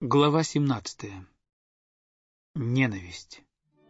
Глава 17. Ненависть.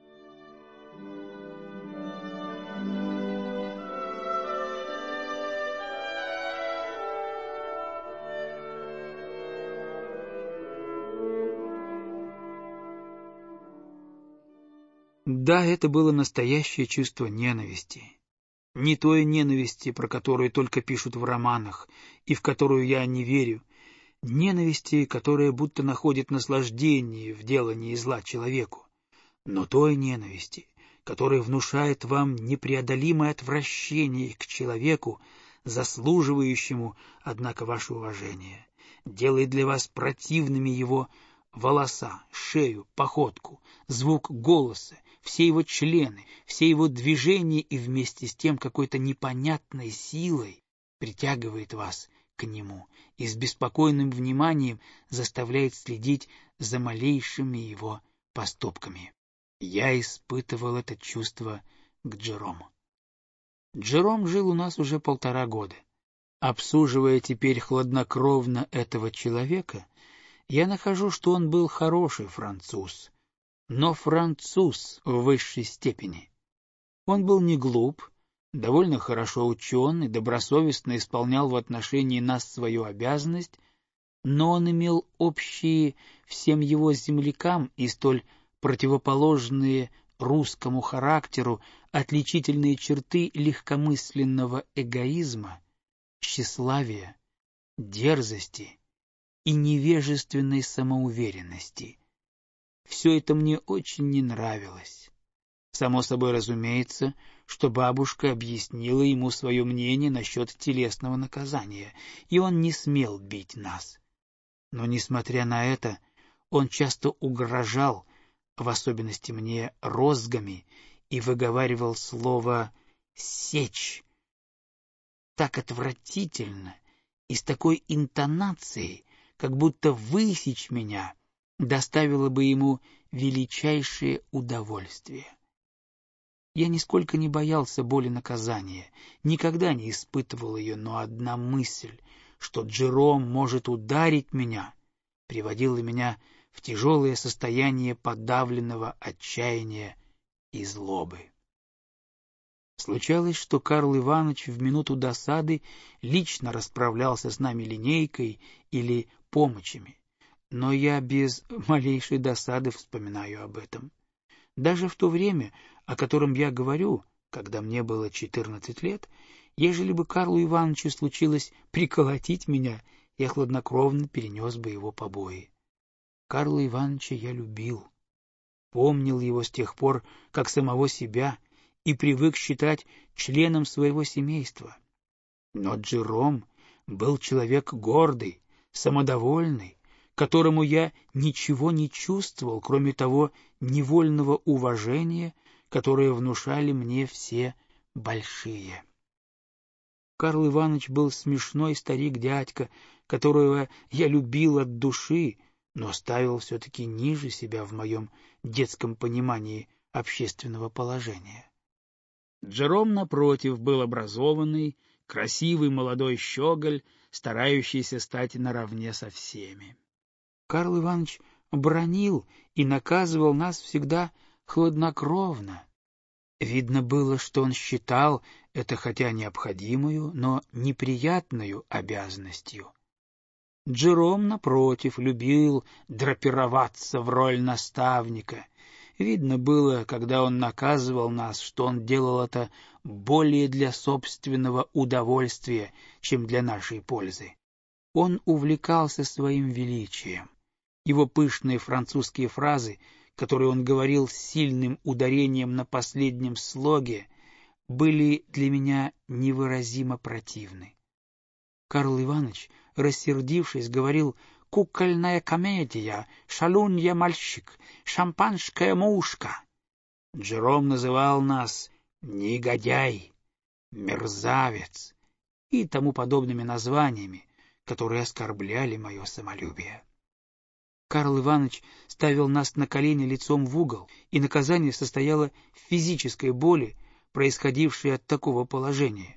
Да, это было настоящее чувство ненависти. Не той ненависти, про которую только пишут в романах, и в которую я не верю, ненависти, которая будто находит наслаждение в делании зла человеку, но той ненависти, которая внушает вам непреодолимое отвращение к человеку, заслуживающему, однако, ваше уважение, делает для вас противными его волоса, шею, походку, звук голоса, все его члены, все его движения и вместе с тем какой-то непонятной силой притягивает вас к нему и с беспокойным вниманием заставляет следить за малейшими его поступками. Я испытывал это чувство к Джерому. Джером жил у нас уже 1,5 года. Обсуживая теперь хладнокровно этого человека, я нахожу, что он был хороший француз, но француз в высшей степени. Он был не глуп, довольно хорошо учен и добросовестно исполнял в отношении нас свою обязанность, но он имел общие всем его землякам и столь противоположные русскому характеру отличительные черты легкомысленного эгоизма, тщеславия, дерзости и невежественной самоуверенности. Все это мне очень не нравилось. Само собой разумеется, что бабушка объяснила ему свое мнение насчет телесного наказания, и он не смел бить нас. Но, несмотря на это, он часто угрожал, в особенности мне, розгами, и выговаривал слово «сечь» так отвратительно и с такой интонацией, как будто высечь меня доставило бы ему величайшее удовольствие. Я нисколько не боялся боли наказания, никогда не испытывал ее, но одна мысль, что Джером может ударить меня, приводила меня в тяжелое состояние подавленного отчаяния и злобы. Случалось, что Карл Иванович в минуту досады лично расправлялся с нами линейкой или помощами, но я без малейшей досады вспоминаю об этом. Даже в то время, о котором я говорю, когда мне было 14 лет, ежели бы Карлу Ивановичу случилось приколотить меня, я хладнокровно перенес бы его побои. Карла Ивановича я любил, помнил его с тех пор, как самого себя, и привык считать членом своего семейства. Но Джером был человек гордый, самодовольный, которому я ничего не чувствовал, кроме того невольного уважения, которое внушали мне все большие. Карл Иванович был смешной старик-дядька, которого я любил от души, но ставил все-таки ниже себя в моем детском понимании общественного положения. Джером, напротив, был образованный, красивый молодой щеголь, старающийся стать наравне со всеми. Карл Иванович бранил и наказывал нас всегда хладнокровно. Видно было, что он считал это хотя необходимую, но неприятную обязанностью. Джером, напротив, любил драпироваться в роль наставника. Видно было, когда он наказывал нас, что он делал это более для собственного удовольствия, чем для нашей пользы. Он увлекался своим величием. Его пышные французские фразы, которые он говорил с сильным ударением на последнем слоге, были для меня невыразимо противны. Карл Иванович, рассердившись, говорил: «Кукольная комедия, шалунья мальчик, шампанская мушка». Джером называл нас негодяй, мерзавец и тому подобными названиями, которые оскорбляли мое самолюбие. Карл Иванович ставил нас на колени лицом в угол, и наказание состояло в физической боли, происходившей от такого положения.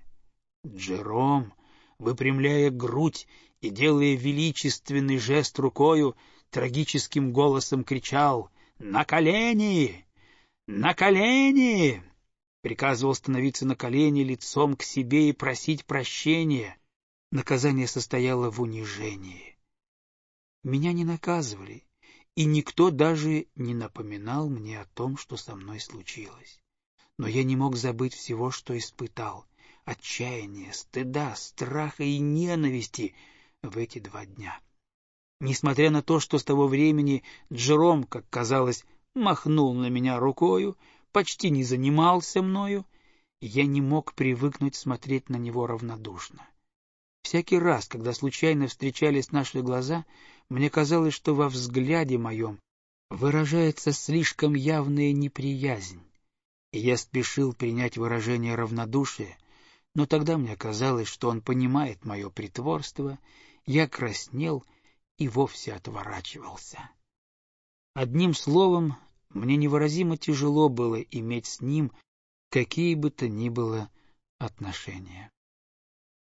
Джером, выпрямляя грудь и делая величественный жест рукою, трагическим голосом кричал: «На колени! На колени!» Приказывал становиться на колени лицом к себе и просить прощения. Наказание состояло в унижении. Меня не наказывали, и никто даже не напоминал мне о том, что со мной случилось. Но я не мог забыть всего, что испытал: отчаяния, стыда, страха и ненависти в эти 2 дня. Несмотря на то, что с того времени Джером, как казалось, махнул на меня рукою, почти не занимался мною, я не мог привыкнуть смотреть на него равнодушно. Всякий раз, когда случайно встречались наши глаза, мне казалось, что во взгляде моем выражается слишком явная неприязнь, и я спешил принять выражение равнодушия, но тогда мне казалось, что он понимает мое притворство, я краснел и вовсе отворачивался. Одним словом, мне невыразимо тяжело было иметь с ним какие бы то ни было отношения.